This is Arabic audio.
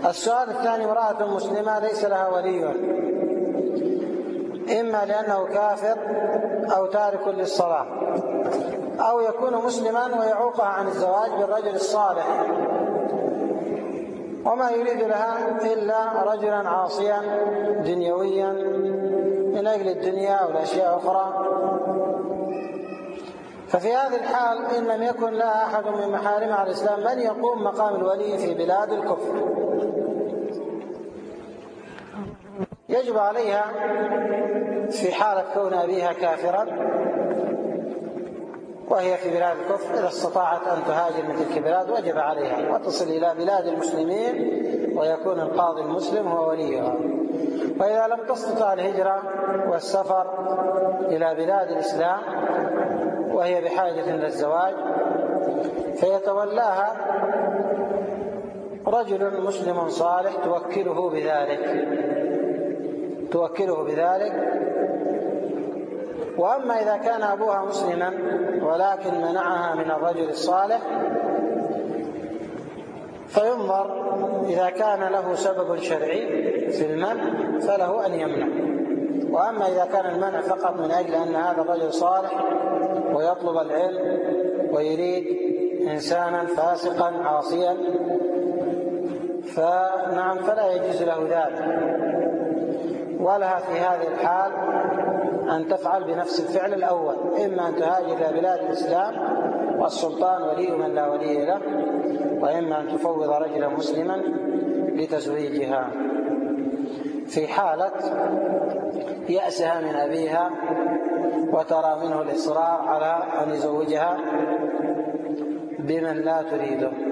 السؤال الثاني: امرأة مسلمة ليس لها ولي، إما لأنه كافر أو تارك للصلاة، أو يكون مسلما ويعوقها عن الزواج بالرجل الصالح وما يريد لها إلا رجلا عاصيا دنيويا من أجل الدنيا أو الأشياء أخرى. ففي هذه الحال إن لم يكن لها أحد من محارم على الإسلام من يقوم مقام الولي في بلاد الكفر، يجب عليها في حالة كون أبيها كافرا وهي في بلاد الكفر، إذا استطاعت أن تهاجر من تلك البلاد وجب عليها وتصل إلى بلاد المسلمين ويكون القاضي المسلم هو وليها. وإذا لم تستطع الهجرة والسفر إلى بلاد الإسلام وهي بحاجة للزواج فيتولاها رجل مسلم صالح توكله بذلك. وأما إذا كان أبوها مسلما ولكن منعها من الرجل الصالح فينظر إذا كان له سبب شرعي في المنع فله أن يمنع. وأما إذا كان المنع فقط من أجل أن هذا الرجل صالح ويطلب العلم ويريد إنسانا فاسقا عاصيا فنعم فلا يجوز له ذلك، ولها في هذه الحال أن تفعل بنفس الفعل الأول، إما أن تهاجر إلى بلاد الإسلام والسلطان ولي من لا ولي له، وإما أن تفوض رجلا مسلما لتزويجها في حالة يأسها من أبيها وترى منه الإصرار على أن يزوجها بمن لا تريده.